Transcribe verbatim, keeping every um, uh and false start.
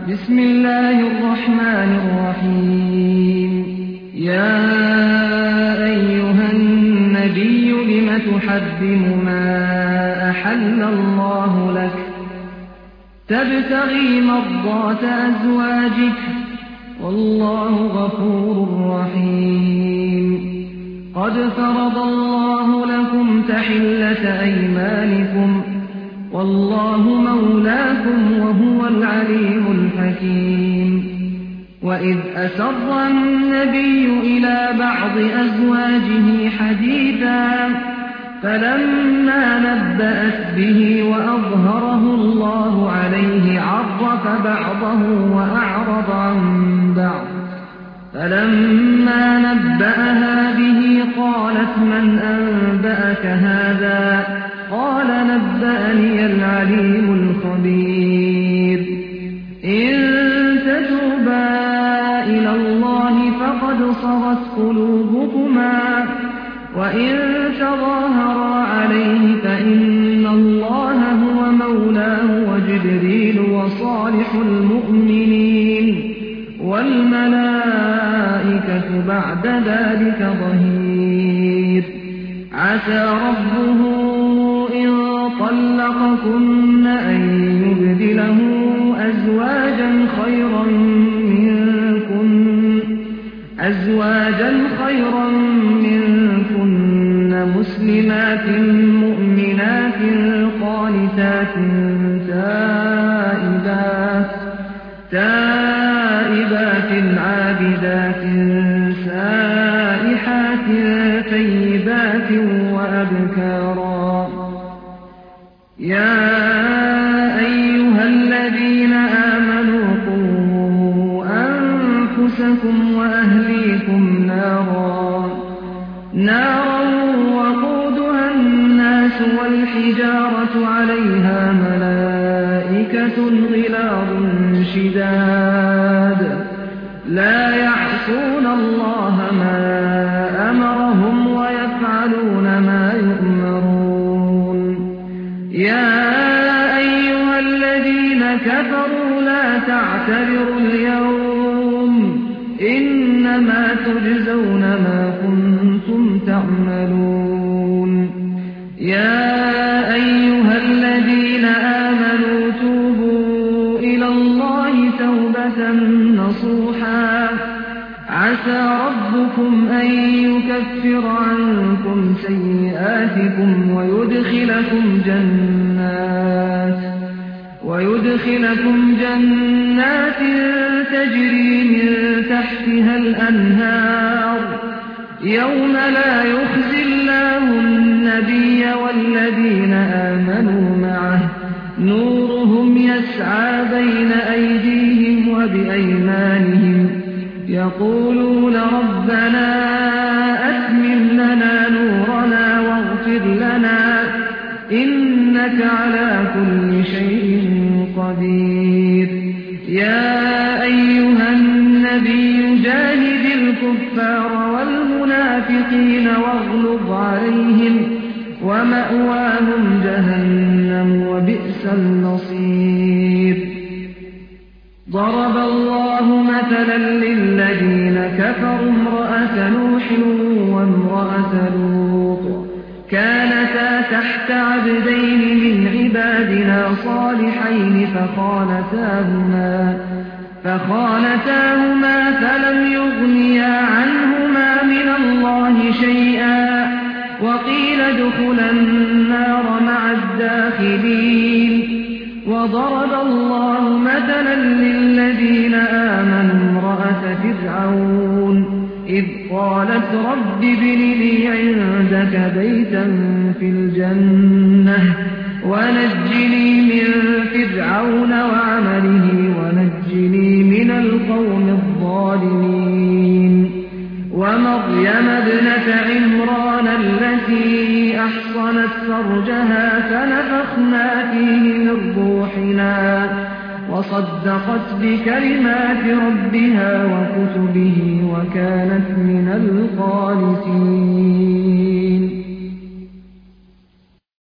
بسم الله الرحمن الرحيم. يا أيها النبي لم تحرم ما أحل الله لك تبتغي مرضات أزواجك والله غفور رحيم. قد فرض الله لكم تحلة أيمانكم والله مولاكم وهو العليم الحكيم. وإذ أسر النبي إلى بعض أزواجه حديثا فلما نبأت به وأظهره الله عليه عرف بعضه وأعرض عن بعض. فلما نبأها به قالت من أنبأك هذا؟ قال نبأني العليم الخبير. إن تتوبا إلى الله فقد صغت قلوبكما وإن تظاهرا عليه فإن الله هو مولاه وجبريل وصالح المؤمنين والملائكة بعد ذلك ظهير. عسى ربه إن طلقكن أن يبدله أزواجا خيرا منكن أزواجا خيرا منكن مسلمات مؤمنات قانتات تائبات تائبات عابدات سائحات طيبات وأبكارا. يا أيها الذين آمنوا قوا أنفسكم وأهليكم نارا نارا وقودها الناس والحجارة عليها ملائكة غلاظ شداد لا يعصون الله ما أمرهم ويفعلون ما يؤمرون. يا أيها الذين كفروا لا تعتذروا اليوم إنما تجزون ما كنتم تعملون. يا أيها الذين آمنوا توبوا إلى الله توبة نصوحا عسى ربكم أن يكفر عنكم سيئاتكم ويدخلكم جنات ويدخلكم جنات تجري من تحتها الأنهار يوم لا يخزي الله النبي والذين آمنوا معه نورهم يسعى بين أيديهم وبأيمانهم يقولون ربنا أتمم لنا نورنا واغفر لنا إنك على كل شيء قدير. يا أيها النبي جاهد الكفار والمنافقين واغلظ عليهم ومأواهم جهنم وبئس المصير. ضرب الله مثلا للذين كفروا امرأة نوح وامرأة لوط كانتا تحت عبدين من عبادنا صالحين فخانتاهما فخانتاهما فلم يغنيا عنهما من الله شيئا وقيل ادخلا النار مع الداخلين. وضرب الله مثلا للذين آمنوا امرأة فرعون إذ قالت رب ابن لي عندك بيتا في الجنة ونجني من فرعون وعمله ونجني من القوم الظالمين. ومريم ابنة عمران التي أحصنت فرجها فنفخنا فيه من روحنا وصدقت بكلمات ربها وكتبه وكانت من القانتين.